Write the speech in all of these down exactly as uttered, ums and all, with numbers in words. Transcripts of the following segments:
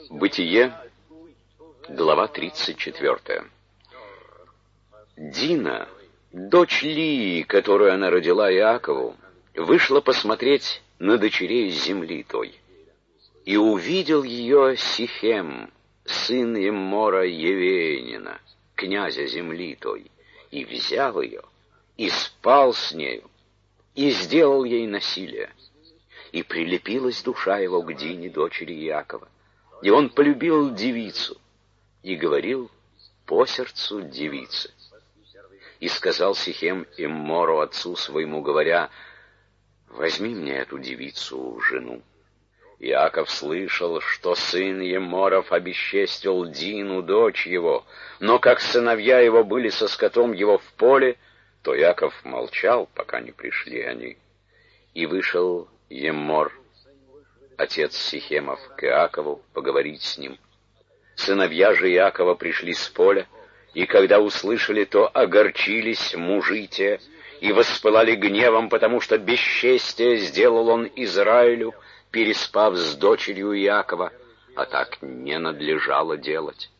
Бытие, глава тридцать четвёртая. Дина, дочь Лии, которую она родила Иакову, вышла посмотреть на дочерей земли той. И увидел ее Сихем, сын Еммора Евеянина, князя земли той, и взял ее, и спал с нею, и сделал ей насилие. И прилепилась душа его к Дине, дочери Иакова. И он полюбил девицу, и говорил по сердцу девицы. И сказал Сихем Еммору, отцу своему, говоря: возьми мне эту девицу в жену. Иаков слышал, что сын Емморов обесчестил Дину, дочь его, но как сыновья его были со скотом его в поле, то Иаков молчал, пока не пришли они. И вышел Еммор, отец Сихемов, к Иакову поговорить с ним. Сыновья же Иакова пришли с поля, и когда услышали, то огорчились мужи те, и воспылали гневом, потому что бесчестие сделал он Израилю, переспав с дочерью Иакова, а так не надлежало делать.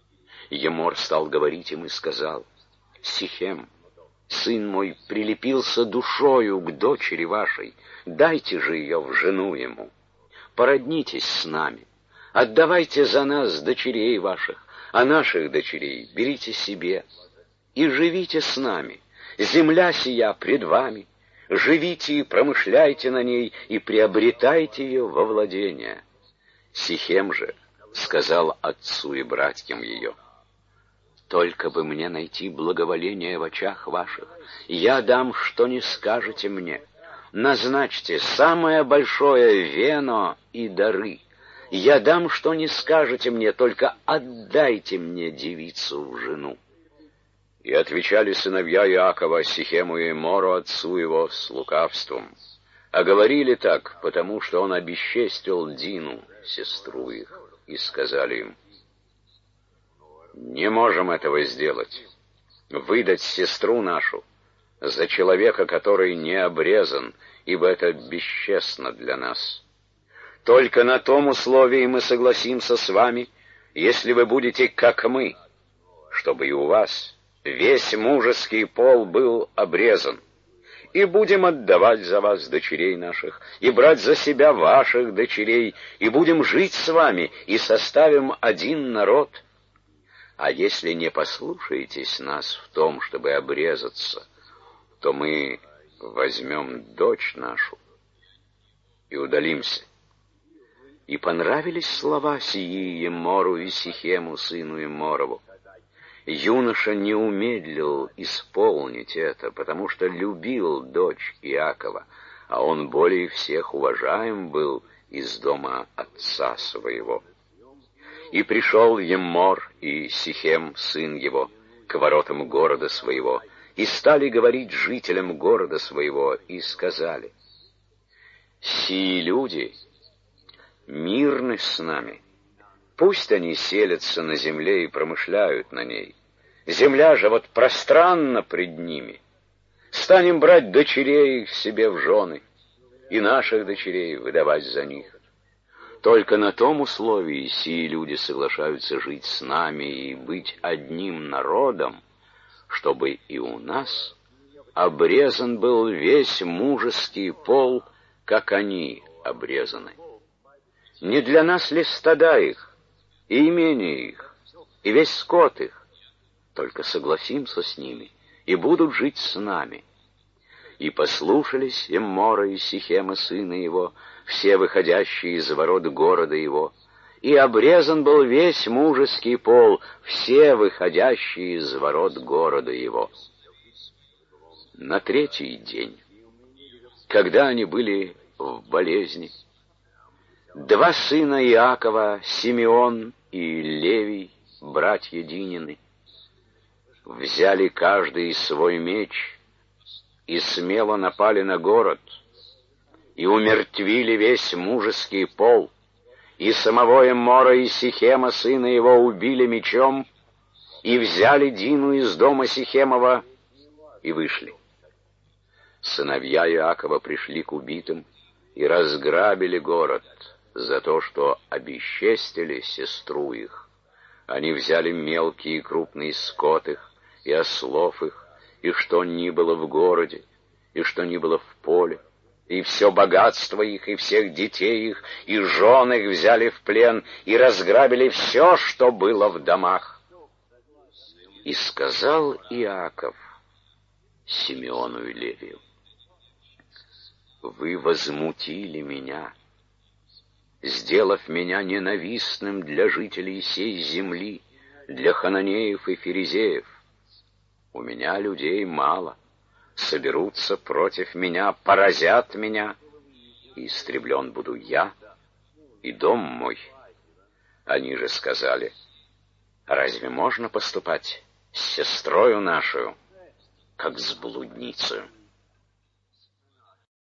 Еммор стал говорить им и сказал: Сихем, сын мой, прилепился душою к дочери вашей, дайте же ее в жену ему. Породнитесь с нами, отдавайте за нас дочерей ваших, а наших дочерей берите себе, и живите с нами. Земля сия пред вами, живите и промышляйте на ней, и приобретайте ее во владение. Сихем же сказал отцу и братьям ее: только бы мне найти благоволение в очах ваших, я дам, что не скажете мне. Назначьте самое большое вено и дары. Я дам, что не скажете мне, только отдайте мне девицу в жену. И отвечали сыновья Иакова Сихему и Еммору, отцу его, с лукавством. А говорили так, потому что он обесчестил Дину, сестру их, и сказали им: не можем этого сделать, выдать сестру нашу за человека, который не обрезан, ибо это бесчестно для нас. Только на том условии мы согласимся с вами, если вы будете как мы, чтобы и у вас весь мужеский пол был обрезан. И будем отдавать за вас дочерей наших, и брать за себя ваших дочерей, и будем жить с вами, и составим один народ. А если не послушаетесь нас в том, чтобы обрезаться, то мы возьмем дочь нашу и удалимся. И понравились слова сии Еммору и Сихему, сыну Емморову. Юноша не умедлил исполнить это, потому что любил дочь Иакова, а он более всех уважаем был из дома отца своего. И пришел Еммор и Сихем, сын его, к воротам города своего, и стали говорить жителям города своего, и сказали: сии люди мирны с нами, пусть они селятся на земле и промышляют на ней. Земля же вот пространна пред ними. Станем брать дочерей их себе в жены, и наших дочерей выдавать за них. Только на том условии сии люди соглашаются жить с нами и быть одним народом, чтобы и у нас обрезан был весь мужеский пол, как они обрезаны. Не для нас ли стада их, и имение их, и весь скот их? Только согласимся с ними, и будут жить с нами. И послушались Еммора и Сихема, сына его, все выходящие из ворот города его, и обрезан был весь мужеский пол, все выходящие из ворот города его. На третий день, когда они были в болезни, два сына Иакова, Симеон и Левий, братья Динины, взяли каждый свой меч и смело напали на город, и умертвили весь мужеский пол, и самого Еммора и Сихема, сына его, убили мечом, и взяли Дину из дома Сихемова, и вышли. Сыновья Иакова пришли к убитым, и разграбили город, за то, что обесчестили сестру их. Они взяли мелкий и крупный скот их, и ослов их, и что ни было в городе, и что ни было в поле, и все богатство их, и всех детей их, и жен их взяли в плен, и разграбили все, что было в домах. И сказал Иаков Симеону и Левию: вы возмутили меня, сделав меня ненавистным для жителей сей земли, для хананеев и ферезеев. У меня людей мало, соберутся против меня, поразят меня, и истреблен буду я и дом мой. Они же сказали: разве можно поступать с сестрою нашу, как с блудницей?